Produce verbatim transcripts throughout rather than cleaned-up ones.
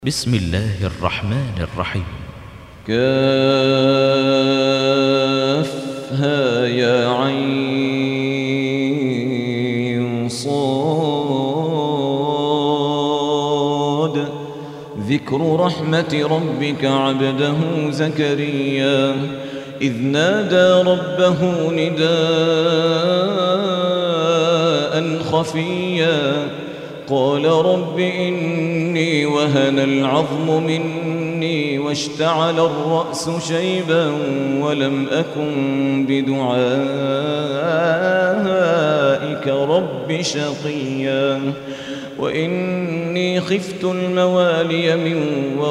بسم الله الرحمن الرحيم. كافها يا عين صاد. ذكر رحمة ربك عبده زكريا إذ نادى ربه نداء خفيا قال رب إني وهن العظم مني واشتعل الرأس شيبا ولم أكن بدعائك رب شقيا وإني خفت الموالي من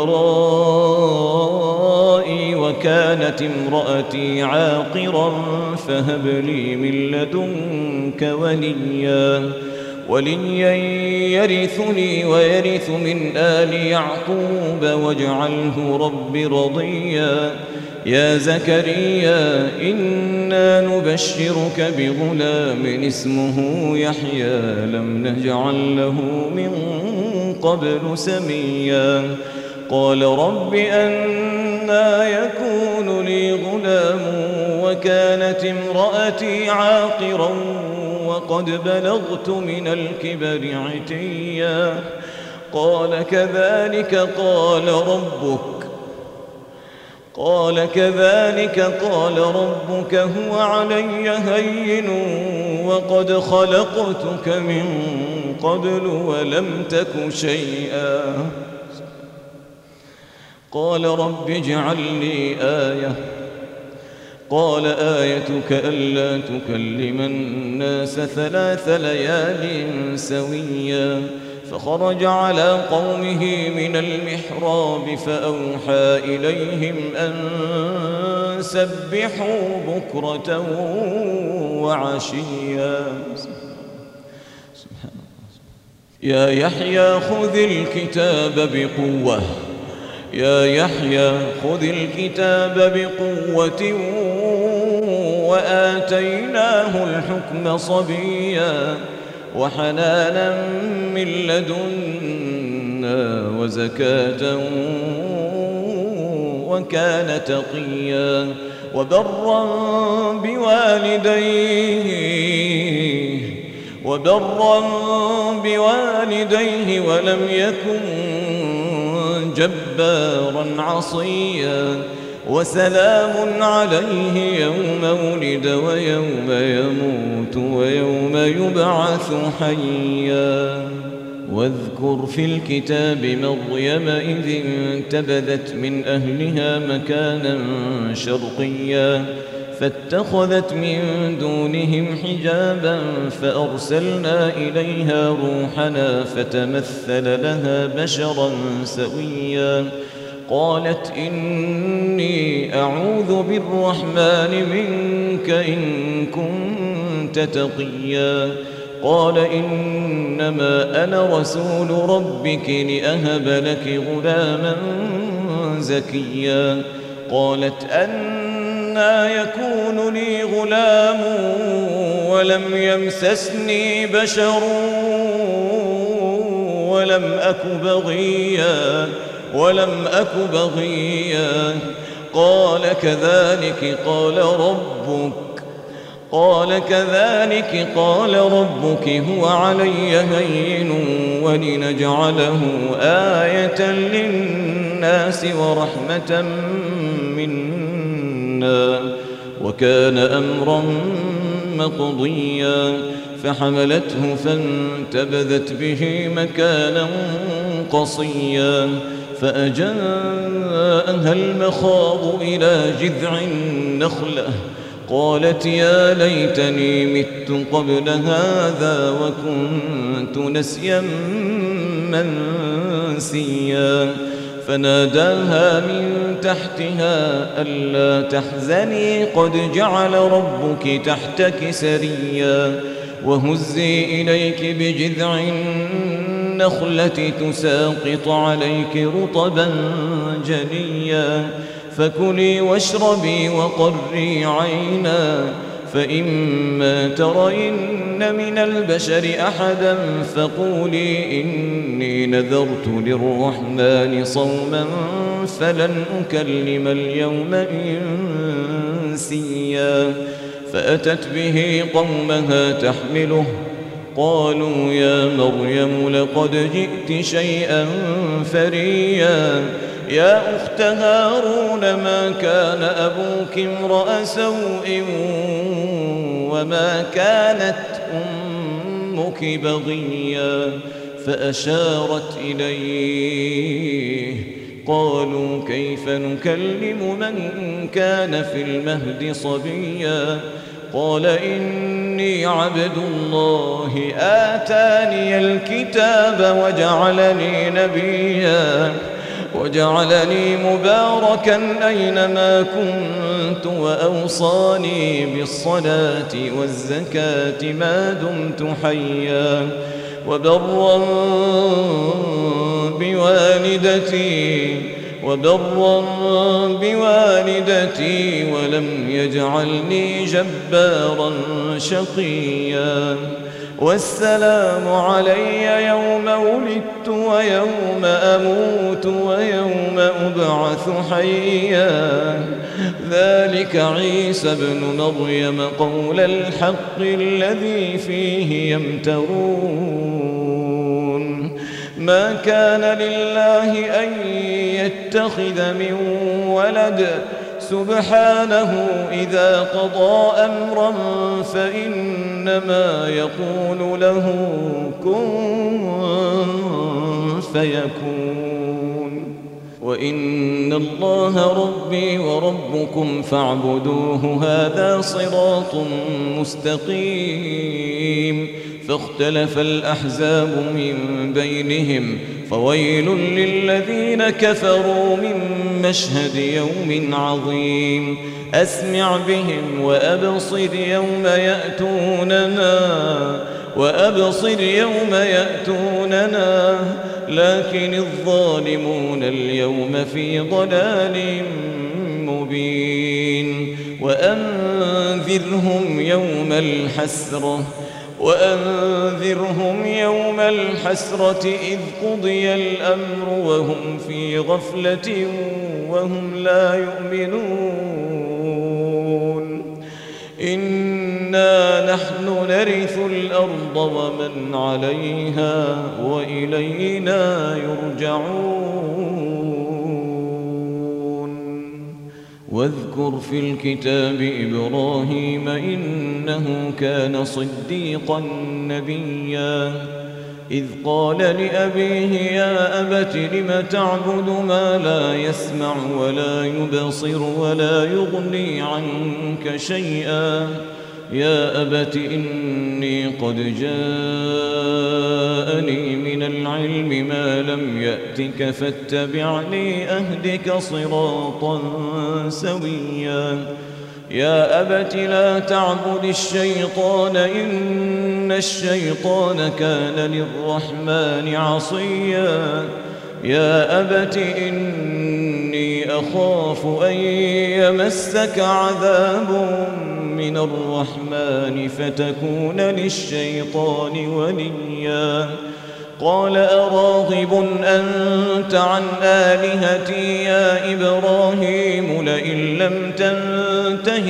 ورائي وكانت امرأتي عاقرا فهب لي من لدنك وليا وليا يرثني ويرث من آل يعقوب واجعله رب رضيا. يا زكريا إنا نبشرك بغلام اسمه يحيى لم نجعل له من قبل سميا. قال رب أنى يكون لي غلام وكانت امرأتي عاقرا وقد بلغت من الكبر عتيا. قال كذلك قال ربك قال كذلك قال ربك هو علي هين وقد خلقتك من قبل ولم تك شيئا. قال رب اجعل لي آية قال آيتك ألا تكلم الناس ثلاث ليال سويا. فخرج على قومه من المحراب فأوحى إليهم أن سبحوا بكرة وعشيا. يا يحيى خذ الكتاب بقوة يا يحيى خذ الكتاب بقوة وآتيناه الحكم صبيا وحنانا من لدنا وزكاة وكان تقيا وبرا بوالديه وبرا بوالديه ولم يكن جبارا عصيا. وسلام عليه يوم ولد ويوم يموت ويوم يبعث حيا. واذكر في الكتاب مريم إذ انتبذت من أهلها مكانا شرقيا فاتخذت من دونهم حجابا فأرسلنا إليها روحنا فتمثل لها بشرا سويا. قالت إني أعوذ بالرحمن منك إن كنت تقيا. قال إنما أنا رسول ربك لأهب لك غلاما زكيا. قالت أنى يكون لي غلام ولم يمسسني بشر ولم أك بغيا ولم أك بغيا. قال كذلك قال ربك قال كذلك قال ربك هو علي هين ولنجعله آية للناس ورحمة منا وكان أمرا مقضيا. فحملته فانتبذت به مكانا قصيا فأجاءها المخاض إلى جذع النخلة قالت يا ليتني مت قبل هذا وكنت نسيا منسيا. فناداها من تحتها ألا تحزني قد جعل ربك تحتك سريا وهزي إليك بجذع النخلة تساقط عليك رطبا جنيا. فكلي واشربي وقري عينا فإما ترين من البشر أحدا فقولي إني نذرت للرحمن صوما فلن أكلم اليوم إنسيا فأتت به قومها تحمله قالوا يا مريم لقد جئت شيئا فريا يا أخت هارون ما كان أبوك امرأ سوء وما كانت أمك بغيا فأشارت إليه قالوا كيف نكلم من كان في المهد صبيا قال إني عبد الله آتاني الكتاب وجعلني نبيا وجعلني مباركا أينما كنت وأوصاني بالصلاة والزكاة ما دمت حيا وبرا بوالدتي وبرا بوالدتي ولم يجعلني جبارا شقيا والسلام علي يوم ولدت ويوم أموت ويوم أبعث حيا ذلك عيسى ابن مريم قول الحق الذي فيه يمترون ما كان لله أن يتخذ من ولد سبحانه إذا قضى أمرا فإنما يقول له كن فيكون وإن الله ربي وربكم فاعبدوه هذا صراط مستقيم فاختلف الأحزاب من بينهم فويل للذين كفروا من مشهد يوم عظيم أسمع بهم وأبصر يوم يأتوننا وأبصر يوم يأتوننا لكن الظالمون اليوم في ضلال مبين وأنذرهم يوم الحسرة وأنذرهم يوم الحسرة إذ قضي الأمر وهم في غفلة وهم لا يؤمنون إنا نحن نرث الأرض ومن عليها وإلينا يرجعون واذكر في الكتاب إبراهيم إنه كان صديقا نبيا إذ قال لأبيه يا أبت لم تعبد ما لا يسمع ولا يبصر ولا يغني عنك شيئا يا أبت إني قد جاءني من العلم ما لم يأتك فاتبعني أهدك صراطا سويا يا أبت لا تعبد الشيطان إن الشيطان كان للرحمن عصيا يا أبت إني أخاف أن يمسك عذاب من الرحمن فتكون للشيطان وليا قال أراغب أنت عن آلهتي يا إبراهيم لئن لم تنته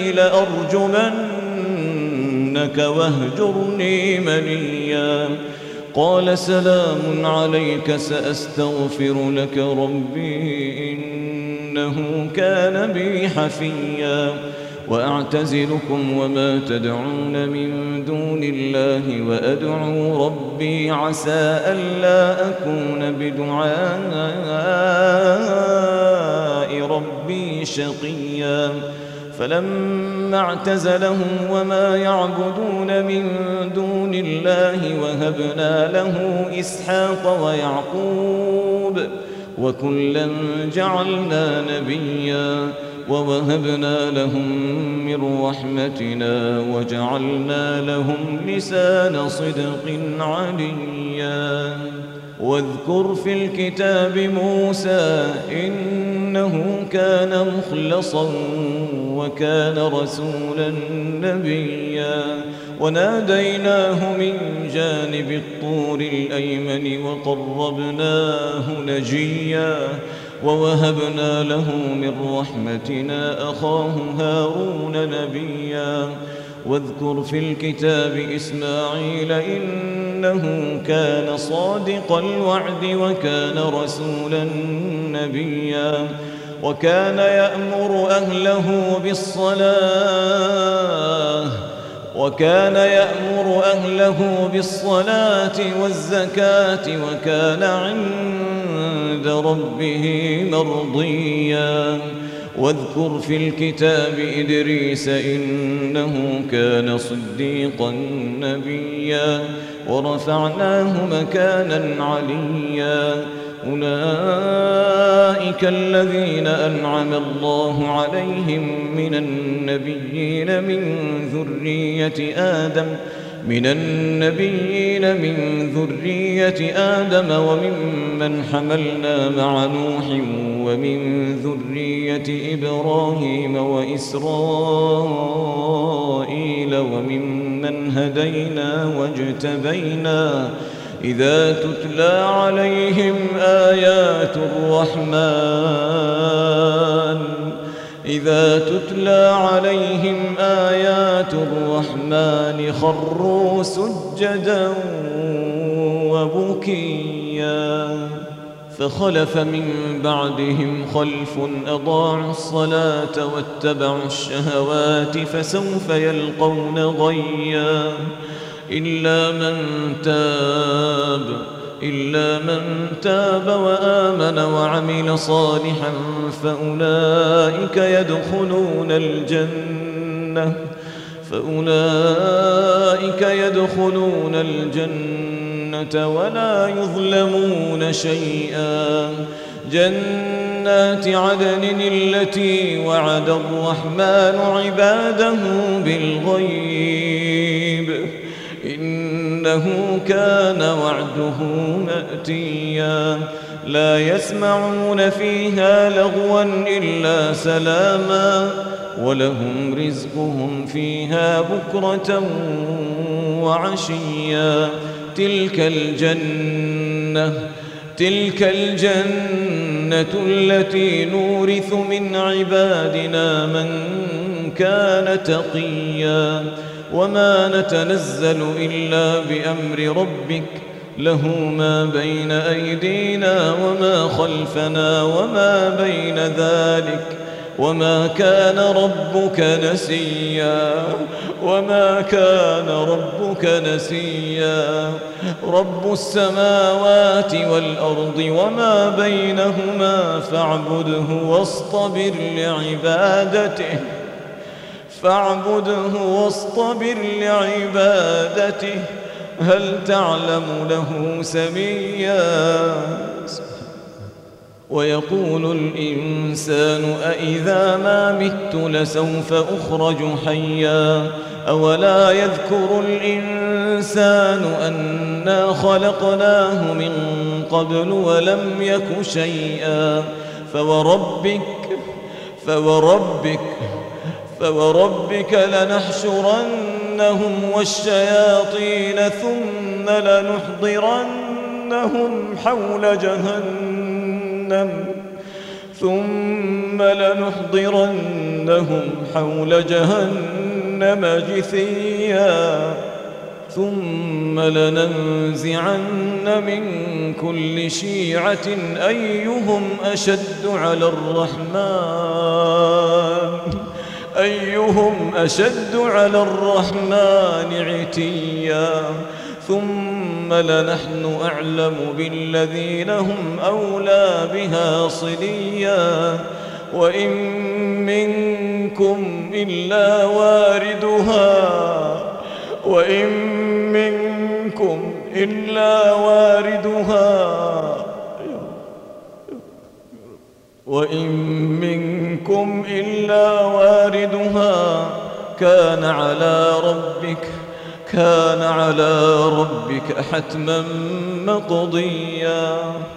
لأرجمنك واهجرني مليا قال سلام عليك سأستغفر لك ربي إنه كان بي حفيا وأعتزلكم وما تدعون من دون الله وأدعو ربي عسى ألا أكون بدعاء ربي شقيا فلما اعتزلهم وما يعبدون من دون الله وهبنا له إسحاق ويعقوب وكلا جعلنا نبيا ووهبنا لهم من رحمتنا وجعلنا لهم لسان صدق عليا واذكر في الكتاب موسى إنه كان مخلصا وكان رسولا نبيا وناديناه من جانب الطور الأيمن وقربناه نجيا ووهبنا له من رحمتنا أخاه هارون نبيا واذكر في الكتاب إسماعيل إنه كان صادق الوعد وكان رسولا نبيا وكان يأمر أهله بالصلاة وكان يأمر أهله بالصلاة والزكاة وكان عند ربه مرضيا واذكر في الكتاب إدريس إنه كان صديقا نبيا ورفعناه مكانا عليا أولئك الذين أنعم الله عليهم من النبيين من ذرية آدم من النبيين من ذرية آدم وممن حملنا مع نوح ومن ذرية إبراهيم وإسرائيل وممن هدينا واجتبينا إذا تتلى عليهم آيات الرحمن إذا تتلى عليهم آيات الرحمن خروا سجدا وبكيا فخلف من بعدهم خلف أضاعوا الصلاة واتبعوا الشهوات فسوف يلقون غيا إلا من تاب إلا من تاب وآمن وعمل صالحا فأولئك يدخلون الجنة فأولئك يدخلون الجنة ولا يظلمون شيئا جنات عدن التي وعد الرحمن عباده بالغيب إنه كان وعده مأتيا لا يسمعون فيها لغوا إلا سلاما ولهم رزقهم فيها بكرة وعشيا تلك الجنة تلك الجنة التي نورث من عبادنا من كان تقيا وما نتنزل إلا بأمر ربك له ما بين أيدينا وما خلفنا وما بين ذلك وما كان ربك نسيا وما كان ربك نسيا رب السماوات والأرض وما بينهما فاعبده واصطبر لعبادته فاعبده واصطبر لعبادته هل تعلم له سميا ويقول الإنسان أإذا ما مت لسوف أخرج حيا أولا يذكر الإنسان أنا خلقناه من قبل ولم يك شيئا فوربك فوربك فوربك لنحشرنهم والشياطين ثم لنحضرنهم حول جهنم ثم لنحضرنهم حول جهنم جثيا ثم لننزعن من كل شيعة أيهم أشد على الرحمن أيهم أشد على الرحمن عتيا ثم لنحن أعلم بالذين هم أولى بها صليا وإن منكم إلا واردها وإن منكم إلا واردها وإن منكم إلا واردها كان على ربك كان على ربك حتما مقضيا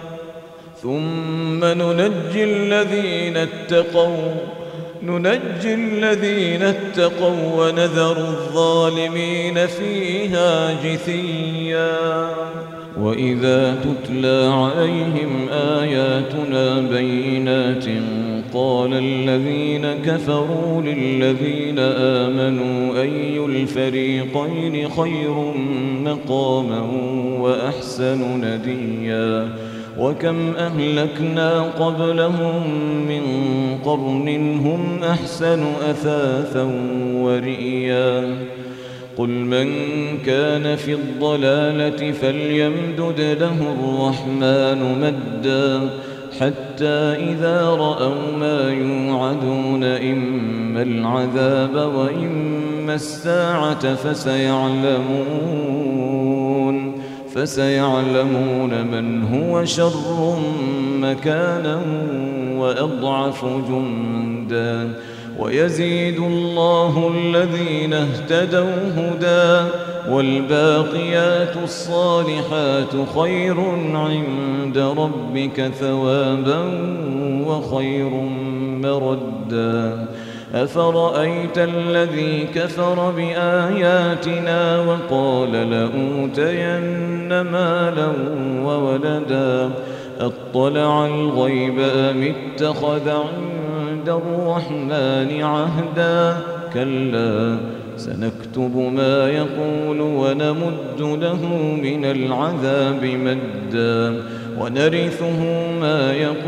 ثم ننجي الذين اتقوا ننجي الذين اتقوا ونذر الظالمين فيها جثيا وإذا تتلى عليهم آياتنا بينات قال الذين كفروا للذين آمنوا أي الفريقين خير مقاما وأحسن نديا وكم أهلكنا قبلهم من قرن هم أحسن أثاثا ورئيا قل من كان في الضلالة فليمدد له الرحمن مدا حتى إذا رأوا ما يوعدون إما العذاب وإما الساعة فسيعلمون فسيعلمون من هو شر مكانا وأضعف جندا ويزيد الله الذين اهتدوا هدى والباقيات الصالحات خير عند ربك ثوابا وخير مردا أفرأيت الذي كفر بآياتنا وقال لأوتين مالا وولدا أطلع الغيب أم اتخذ عند الرحمن عهدا كلا سنكتب ما يقول ونمد له من العذاب مدا ونرثه ما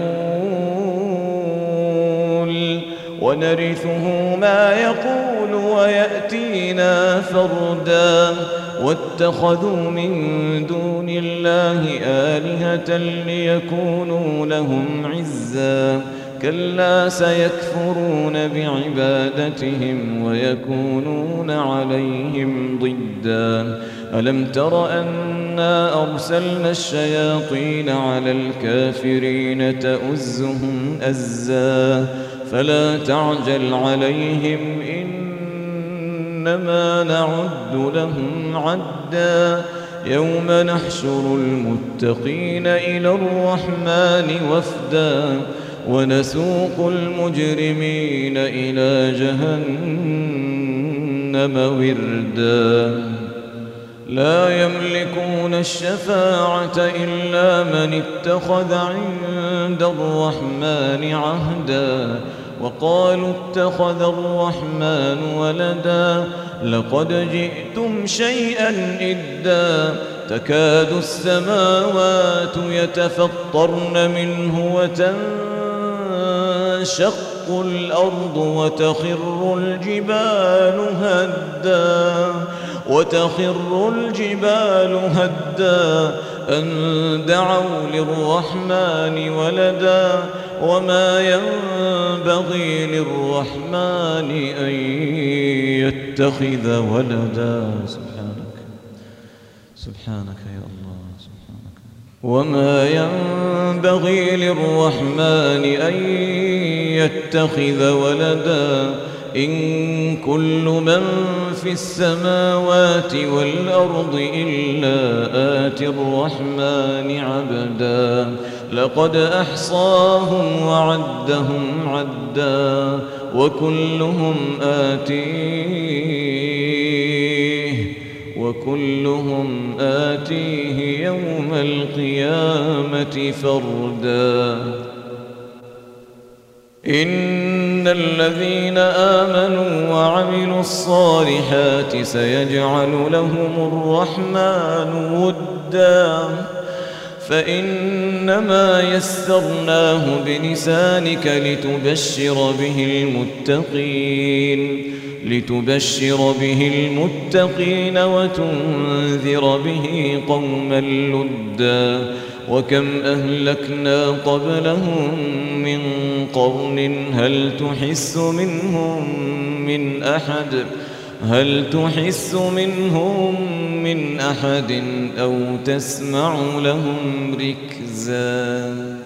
يقول ونرثه ما يقول ويأتينا فردا واتخذوا من دون الله آلهة ليكونوا لهم عزا كلا سيكفرون بعبادتهم ويكونون عليهم ضدا ألم تر أنا أرسلنا الشياطين على الكافرين تؤزهم أزا فلا تعجل عليهم إنما نعد لهم عدا يوم نحشر المتقين إلى الرحمن وفدا ونسوق المجرمين إلى جهنم وردا لا يملكون الشفاعة إلا من اتخذ عند الرحمن عهدا وقالوا اتخذ الرحمن ولدا لقد جئتم شيئا إدا تكاد السماوات يتفطرن منه وتنشق الأرض وتخر الجبال هدا وتخر الجبال هدا أن دعوا للرحمن ولدا وما ينبغي للرحمن أن يتخذ ولدا سبحانك سبحانك يا الله سبحانك وما ينبغي للرحمن أن يتخذ ولدا إن كل من في السماوات والأرض إلا آتي الرحمن عبدا لقد أحصاهم وعدهم عدا وكلهم آتيه وكلهم آتيه يوم القيامة فردا إن الذين آمنوا وعملوا الصالحات سيجعل لهم الرحمن ودا فإنما يسرناه بلسانك لتبشر به المتقين لتبشر به المتقين وتنذر به قوما لدا وكم أهلكنا قبلهم من قرن هل تحس منهم من أحد هل تحس منهم من أحد أو تسمع لهم ركزا